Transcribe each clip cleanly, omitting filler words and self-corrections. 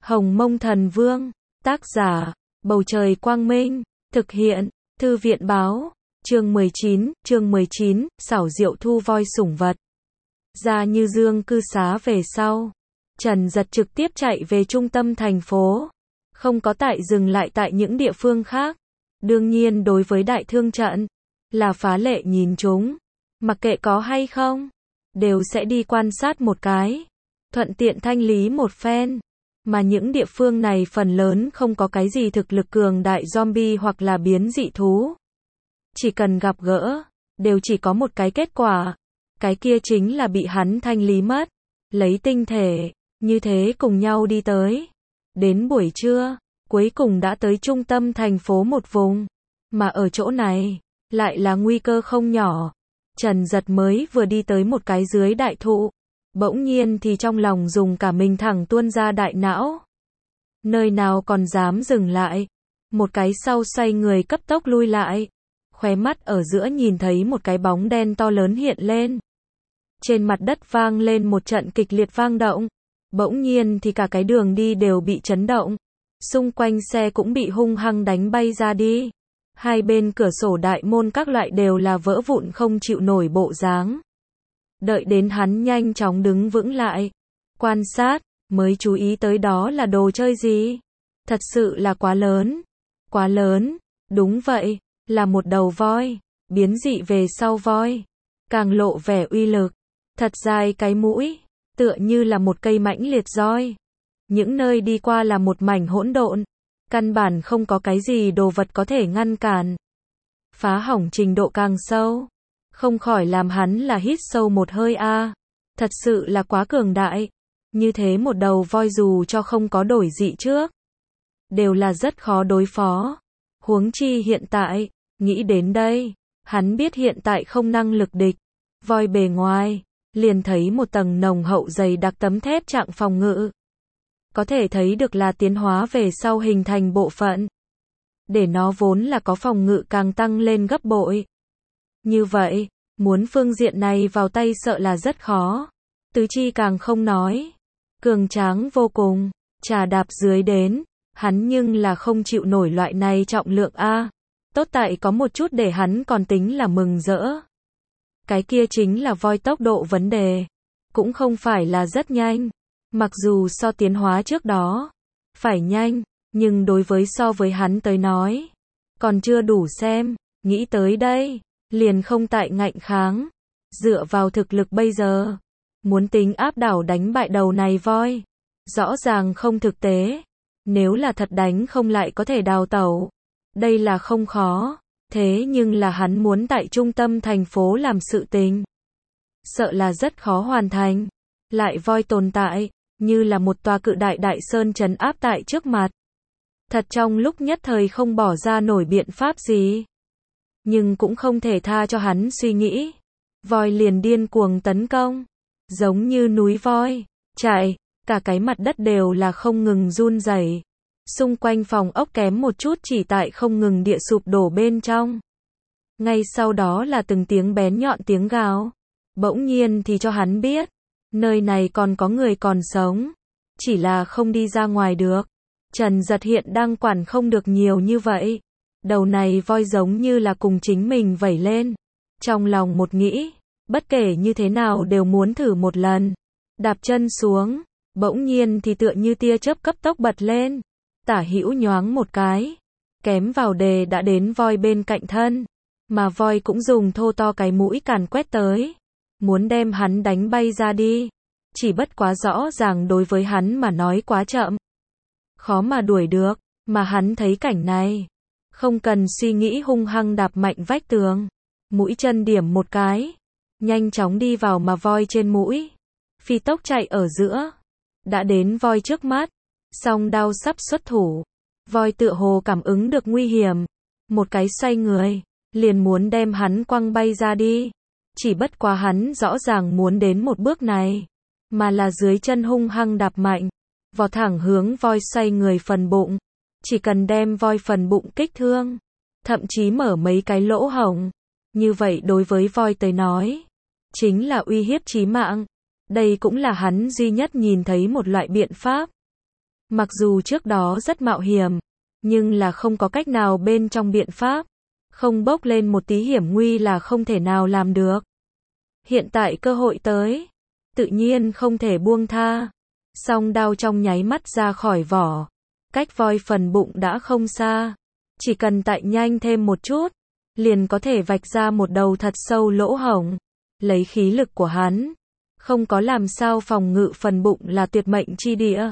Hồng Mông Thần Vương, tác giả, Bầu Trời Quang Minh, thực hiện, Thư viện Báo, chương 19, xảo diệu thu voi sủng vật. Ra Như Dương cư xá về sau, Trần Dật trực tiếp chạy về trung tâm thành phố, không có tại dừng lại tại những địa phương khác. Đương nhiên đối với đại thương trận, là phá lệ nhìn chúng, mặc kệ có hay không, đều sẽ đi quan sát một cái, thuận tiện thanh lý một phen. Mà những địa phương này phần lớn không có cái gì thực lực cường đại zombie hoặc là biến dị thú. Chỉ cần gặp gỡ, đều chỉ có một cái kết quả. Cái kia chính là bị hắn thanh lý mất. Lấy tinh thể, như thế cùng nhau đi tới. Đến buổi trưa, cuối cùng đã tới trung tâm thành phố một vùng. Mà ở chỗ này, lại là nguy cơ không nhỏ. Trần Dật mới vừa đi tới một cái dưới đại thụ. Bỗng nhiên thì trong lòng dùng cả mình thẳng tuôn ra đại não. Nơi nào còn dám dừng lại. Một cái sau xoay người cấp tốc lui lại. Khóe mắt ở giữa nhìn thấy một cái bóng đen to lớn hiện lên. Trên mặt đất vang lên một trận kịch liệt vang động. Bỗng nhiên thì cả cái đường đi đều bị chấn động. Xung quanh xe cũng bị hung hăng đánh bay ra đi. Hai bên cửa sổ đại môn các loại đều là vỡ vụn không chịu nổi bộ dáng. Đợi đến hắn nhanh chóng đứng vững lại, quan sát, mới chú ý tới đó là đồ chơi gì. Thật sự là quá lớn. Quá lớn, đúng vậy, là một đầu voi, biến dị về sau voi. Càng lộ vẻ uy lực, thật dài cái mũi, tựa như là một cây mãnh liệt roi. Những nơi đi qua là một mảnh hỗn độn, căn bản không có cái gì đồ vật có thể ngăn cản. Phá hỏng trình độ càng sâu. Không khỏi làm hắn là hít sâu một hơi a. Thật sự là quá cường đại. Như thế một đầu voi dù cho không có đổi dị trước, đều là rất khó đối phó. Huống chi hiện tại, nghĩ đến đây, hắn biết hiện tại không năng lực địch. Voi bề ngoài, liền thấy một tầng nồng hậu dày đặc tấm thép trạng phòng ngự. Có thể thấy được là tiến hóa về sau hình thành bộ phận. Để nó vốn là có phòng ngự càng tăng lên gấp bội. Như vậy, muốn phương diện này vào tay sợ là rất khó. Tứ chi càng không nói. Cường tráng vô cùng, trà đạp dưới đến, hắn nhưng là không chịu nổi loại này trọng lượng a. Tốt tại có một chút để hắn còn tính là mừng rỡ. Cái kia chính là voi tốc độ vấn đề. Cũng không phải là rất nhanh. Mặc dù so tiến hóa trước đó, phải nhanh, nhưng đối với so với hắn tới nói, còn chưa đủ xem. Nghĩ tới đây, liền không tại ngạnh kháng. Dựa vào thực lực bây giờ, muốn tính áp đảo đánh bại đầu này voi, rõ ràng không thực tế. Nếu là thật đánh không lại có thể đào tẩu, đây là không khó. Thế nhưng là hắn muốn tại trung tâm thành phố làm sự tình, sợ là rất khó hoàn thành. Lại voi tồn tại, như là một tòa cự đại đại sơn trấn áp tại trước mặt. Thật trong lúc nhất thời không bỏ ra nổi biện pháp gì. Nhưng cũng không thể tha cho hắn suy nghĩ. Voi liền điên cuồng tấn công. Giống như núi voi. Chạy. Cả cái mặt đất đều là không ngừng run rẩy. Xung quanh phòng ốc kém một chút chỉ tại không ngừng địa sụp đổ bên trong. Ngay sau đó là từng tiếng bén nhọn tiếng gào. Bỗng nhiên thì cho hắn biết. Nơi này còn có người còn sống. Chỉ là không đi ra ngoài được. Trần Dật hiện đang quản không được nhiều như vậy. Đầu này voi giống như là cùng chính mình vẩy lên. Trong lòng một nghĩ, bất kể như thế nào đều muốn thử một lần. Đạp chân xuống, bỗng nhiên thì tựa như tia chớp cấp tốc bật lên. Tả hữu nhoáng một cái. Kém vào đề đã đến voi bên cạnh thân. Mà voi cũng dùng thô to cái mũi càn quét tới. Muốn đem hắn đánh bay ra đi. Chỉ bất quá rõ ràng đối với hắn mà nói quá chậm. Khó mà đuổi được, mà hắn thấy cảnh này. Không cần suy nghĩ hung hăng đạp mạnh vách tường. Mũi chân điểm một cái. Nhanh chóng đi vào mà voi trên mũi. Phi tốc chạy ở giữa. Đã đến voi trước mắt. Song đao sắp xuất thủ. Voi tựa hồ cảm ứng được nguy hiểm. Một cái xoay người. Liền muốn đem hắn quăng bay ra đi. Chỉ bất quá hắn rõ ràng muốn đến một bước này. Mà là dưới chân hung hăng đạp mạnh. Vọt thẳng hướng voi xoay người phần bụng. Chỉ cần đem voi phần bụng kích thương. Thậm chí mở mấy cái lỗ hổng. Như vậy đối với voi tới nói. Chính là uy hiếp chí mạng. Đây cũng là hắn duy nhất nhìn thấy một loại biện pháp. Mặc dù trước đó rất mạo hiểm, nhưng là không có cách nào bên trong biện pháp. Không bốc lên một tí hiểm nguy là không thể nào làm được. Hiện tại cơ hội tới, tự nhiên không thể buông tha. Song đao trong nháy mắt ra khỏi vỏ. Cách voi phần bụng đã không xa. Chỉ cần tại nhanh thêm một chút, liền có thể vạch ra một đầu thật sâu lỗ hổng. Lấy khí lực của hắn, không có làm sao phòng ngự phần bụng là tuyệt mệnh chi địa.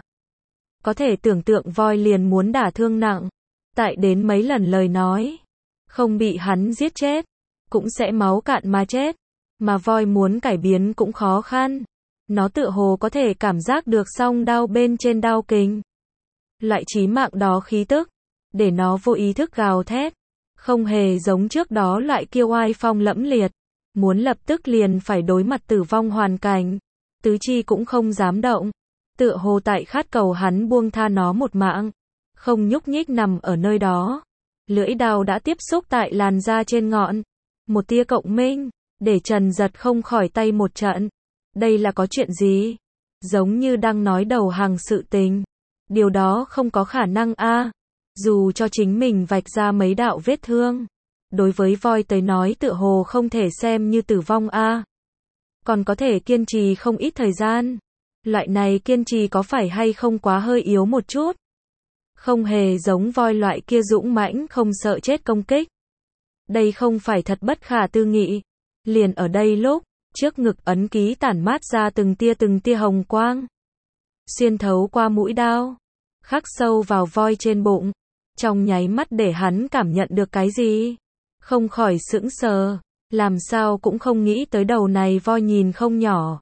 Có thể tưởng tượng voi liền muốn đả thương nặng. Tại đến mấy lần lời nói, không bị hắn giết chết, cũng sẽ máu cạn mà chết. Mà voi muốn cải biến cũng khó khăn. Nó tựa hồ có thể cảm giác được song đao bên trên đao kình. Loại chí mạng đó khí tức, để nó vô ý thức gào thét. Không hề giống trước đó loại kiêu oai phong lẫm liệt. Muốn lập tức liền phải đối mặt tử vong hoàn cảnh. Tứ chi cũng không dám động. Tựa hồ tại khát cầu hắn buông tha nó một mạng. Không nhúc nhích nằm ở nơi đó. Lưỡi đao đã tiếp xúc tại làn da trên ngọn. Một tia cộng minh, để Trần Giật không khỏi tay một trận. Đây là có chuyện gì? Giống như đang nói đầu hàng sự tình. Điều đó không có khả năng a. Dù cho chính mình vạch ra mấy đạo vết thương, đối với voi tới nói tựa hồ không thể xem như tử vong a. Còn có thể kiên trì không ít thời gian. Loại này kiên trì có phải hay không quá hơi yếu một chút? Không hề giống voi loại kia dũng mãnh không sợ chết công kích. Đây không phải thật bất khả tư nghị. Liền ở đây lúc, trước ngực ấn ký tản mát ra từng tia hồng quang. Xuyên thấu qua mũi đao, khắc sâu vào voi trên bụng. Trong nháy mắt để hắn cảm nhận được cái gì? Không khỏi sững sờ, làm sao cũng không nghĩ tới đầu này voi nhìn không nhỏ.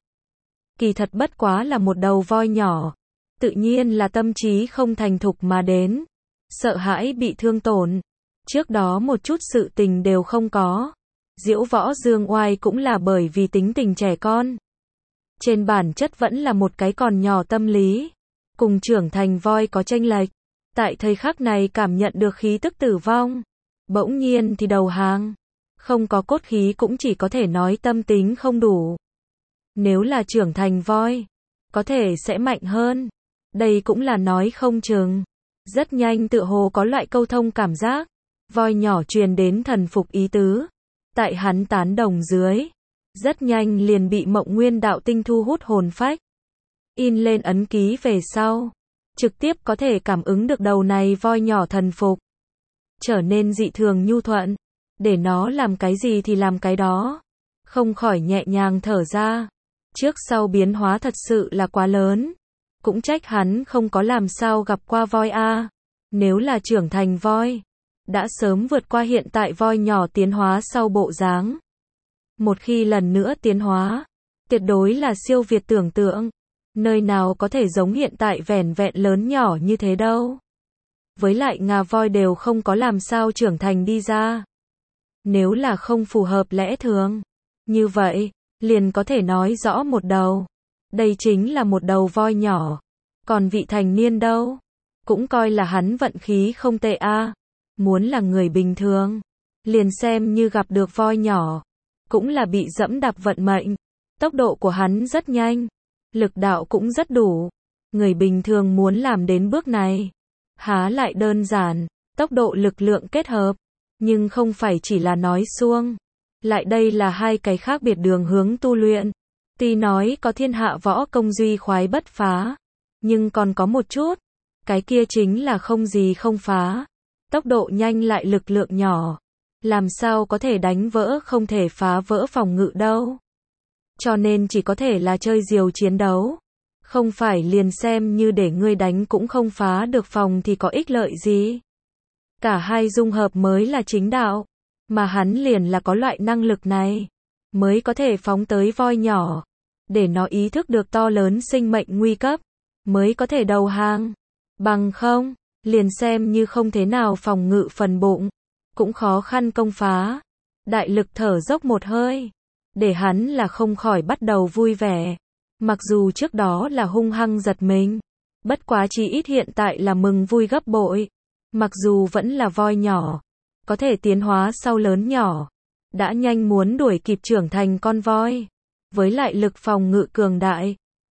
Kỳ thật bất quá là một đầu voi nhỏ. Tự nhiên là tâm trí không thành thục mà đến. Sợ hãi bị thương tổn. Trước đó một chút sự tình đều không có. Diễu Võ Dương Oai cũng là bởi vì tính tình trẻ con. Trên bản chất vẫn là một cái còn nhỏ tâm lý. Cùng trưởng thành voi có chênh lệch. Tại thời khắc này cảm nhận được khí tức tử vong. Bỗng nhiên thì đầu hàng. Không có cốt khí cũng chỉ có thể nói tâm tính không đủ. Nếu là trưởng thành voi, có thể sẽ mạnh hơn. Đây cũng là nói không chừng. Rất nhanh tựa hồ có loại câu thông cảm giác. Voi nhỏ truyền đến thần phục ý tứ. Tại hắn tán đồng dưới. Rất nhanh liền bị Mộng Nguyên đạo tinh thu hút hồn phách. In lên ấn ký về sau. Trực tiếp có thể cảm ứng được đầu này voi nhỏ thần phục. Trở nên dị thường nhu thuận. Để nó làm cái gì thì làm cái đó. Không khỏi nhẹ nhàng thở ra. Trước sau biến hóa thật sự là quá lớn. Cũng trách hắn không có làm sao gặp qua voi a. Nếu là trưởng thành voi, đã sớm vượt qua hiện tại voi nhỏ tiến hóa sau bộ dáng. Một khi lần nữa tiến hóa, tuyệt đối là siêu việt tưởng tượng. Nơi nào có thể giống hiện tại vẻn vẹn lớn nhỏ như thế đâu. Với lại ngà voi đều không có làm sao trưởng thành đi ra. Nếu là không phù hợp lẽ thường, như vậy, liền có thể nói rõ một đầu. Đây chính là một đầu voi nhỏ. Còn vị thành niên đâu? Cũng coi là hắn vận khí không tệ a. Muốn là người bình thường, liền xem như gặp được voi nhỏ, cũng là bị dẫm đạp vận mệnh. Tốc độ của hắn rất nhanh, lực đạo cũng rất đủ. Người bình thường muốn làm đến bước này, há lại đơn giản, tốc độ lực lượng kết hợp, nhưng không phải chỉ là nói suông. Lại đây là hai cái khác biệt đường hướng tu luyện. Tuy nói có thiên hạ võ công duy khoái bất phá, nhưng còn có một chút, cái kia chính là không gì không phá. Tốc độ nhanh lại lực lượng nhỏ, làm sao có thể đánh vỡ không thể phá vỡ phòng ngự đâu. Cho nên chỉ có thể là chơi diều chiến đấu. Không phải liền xem như để ngươi đánh cũng không phá được phòng thì có ích lợi gì. Cả hai dung hợp mới là chính đạo. Mà hắn liền là có loại năng lực này, mới có thể phóng tới voi nhỏ. Để nó ý thức được to lớn sinh mệnh nguy cấp, mới có thể đầu hàng. Bằng không, liền xem như không thế nào phòng ngự phần bụng, cũng khó khăn công phá. Đại lực thở dốc một hơi, để hắn là không khỏi bắt đầu vui vẻ. Mặc dù trước đó là hung hăng giật mình, bất quá chỉ ít hiện tại là mừng vui gấp bội. Mặc dù vẫn là voi nhỏ, có thể tiến hóa sau lớn nhỏ, đã nhanh muốn đuổi kịp trưởng thành con voi. Với lại lực phòng ngự cường đại,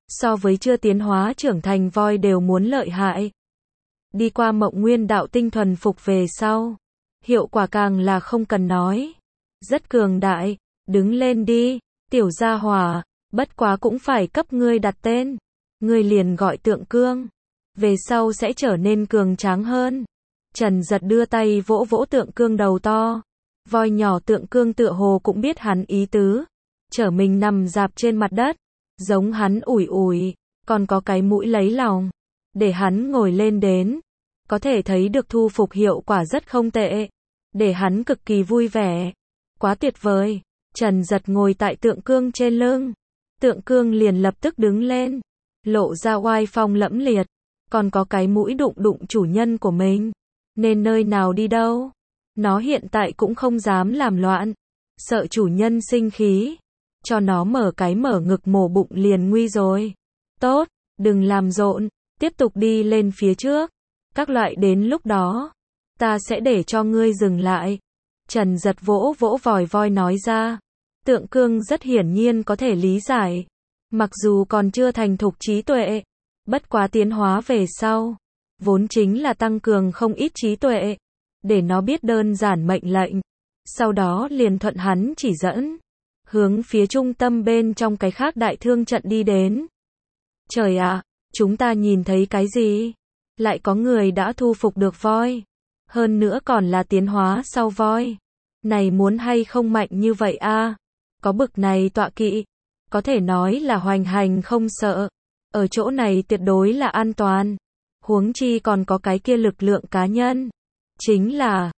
so với chưa tiến hóa trưởng thành voi đều muốn lợi hại. Đi qua Mộng Nguyên đạo tinh thuần phục về sau, hiệu quả càng là không cần nói. Rất cường đại, đứng lên đi, tiểu gia hỏa, bất quá cũng phải cấp ngươi đặt tên. Ngươi liền gọi Tượng Cương, về sau sẽ trở nên cường tráng hơn. Trần Giật đưa tay vỗ vỗ Tượng Cương đầu to. Voi nhỏ Tượng Cương tựa hồ cũng biết hắn ý tứ, trở mình nằm dạp trên mặt đất, giống hắn ủi ủi, còn có cái mũi lấy lòng, để hắn ngồi lên đến. Có thể thấy được thu phục hiệu quả rất không tệ, để hắn cực kỳ vui vẻ. Quá tuyệt vời. Trần Giật ngồi tại Tượng Cương trên lưng, Tượng Cương liền lập tức đứng lên, lộ ra oai phong lẫm liệt, còn có cái mũi đụng đụng chủ nhân của mình, nên nơi nào đi đâu. Nó hiện tại cũng không dám làm loạn, sợ chủ nhân sinh khí, cho nó mở ngực mổ bụng liền nguy rồi. Tốt, đừng làm rộn, tiếp tục đi lên phía trước. Các loại đến lúc đó, ta sẽ để cho ngươi dừng lại. Trần Giật vỗ vỗ vòi voi nói ra. Tượng Cương rất hiển nhiên có thể lý giải. Mặc dù còn chưa thành thục trí tuệ, bất quá tiến hóa về sau, vốn chính là tăng cường không ít trí tuệ, để nó biết đơn giản mệnh lệnh. Sau đó liền thuận hắn chỉ dẫn, hướng phía trung tâm bên trong cái khác đại thương trận đi đến. Trời ạ, chúng ta nhìn thấy cái gì? Lại có người đã thu phục được voi. Hơn nữa còn là tiến hóa sau voi. Này muốn hay không mạnh như vậy a? Có bực này tọa kỵ, có thể nói là hoành hành không sợ. Ở chỗ này tuyệt đối là an toàn. Huống chi còn có cái kia lực lượng cá nhân. Chính là,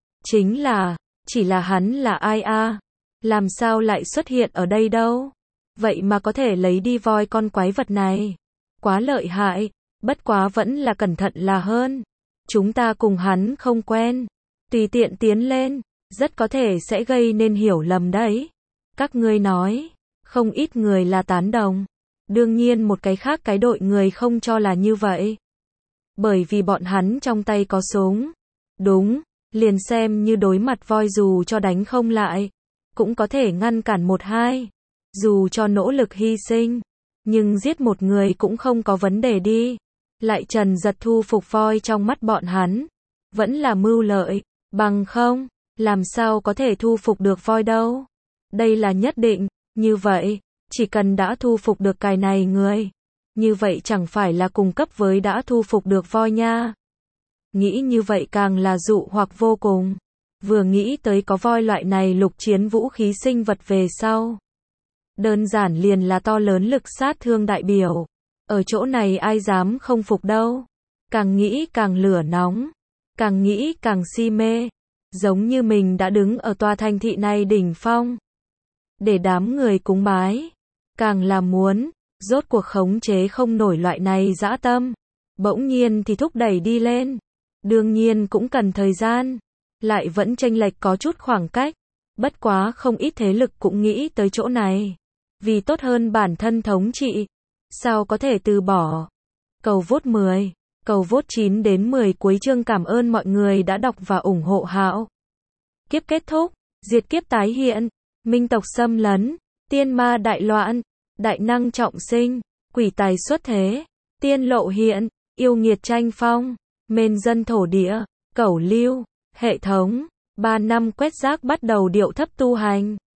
chỉ là hắn là ai a? Làm sao lại xuất hiện ở đây đâu? Vậy mà có thể lấy đi voi con quái vật này. Quá lợi hại, bất quá vẫn là cẩn thận là hơn. Chúng ta cùng hắn không quen, tùy tiện tiến lên, rất có thể sẽ gây nên hiểu lầm đấy. Các ngươi nói, không ít người là tán đồng. Đương nhiên một cái khác cái đội người không cho là như vậy. Bởi vì bọn hắn trong tay có súng. Đúng, liền xem như đối mặt voi dù cho đánh không lại, cũng có thể ngăn cản một hai. Dù cho nỗ lực hy sinh, nhưng giết một người cũng không có vấn đề đi. Lại Trần Giật thu phục voi trong mắt bọn hắn, vẫn là mưu lợi, bằng không, làm sao có thể thu phục được voi đâu. Đây là nhất định, như vậy, chỉ cần đã thu phục được cái này người, như vậy chẳng phải là cùng cấp với đã thu phục được voi nha. Nghĩ như vậy càng là dụ hoặc vô cùng. Vừa nghĩ tới có voi loại này lục chiến vũ khí sinh vật về sau. Đơn giản liền là to lớn lực sát thương đại biểu. Ở chỗ này ai dám không phục đâu. Càng nghĩ càng lửa nóng. Càng nghĩ càng si mê. Giống như mình đã đứng ở tòa thành thị này đỉnh phong. Để đám người cúng bái. Càng là muốn, rốt cuộc khống chế không nổi loại này dã tâm. Bỗng nhiên thì thúc đẩy đi lên. Đương nhiên cũng cần thời gian. Lại vẫn chênh lệch có chút khoảng cách. Bất quá không ít thế lực cũng nghĩ tới chỗ này. Vì tốt hơn bản thân thống trị. Sao có thể từ bỏ. Cầu vote 10. Cầu vote 9 đến 10 cuối chương. Cảm ơn mọi người đã đọc và ủng hộ Hạo. Kiếp kết thúc. Diệt kiếp tái hiện. Minh tộc xâm lấn. Tiên ma đại loạn. Đại năng trọng sinh. Quỷ tài xuất thế. Tiên lộ hiện. Yêu nghiệt tranh phong. Mên dân thổ địa. Cẩu lưu. Hệ thống. 3 năm quét rác bắt đầu điệu thấp tu hành.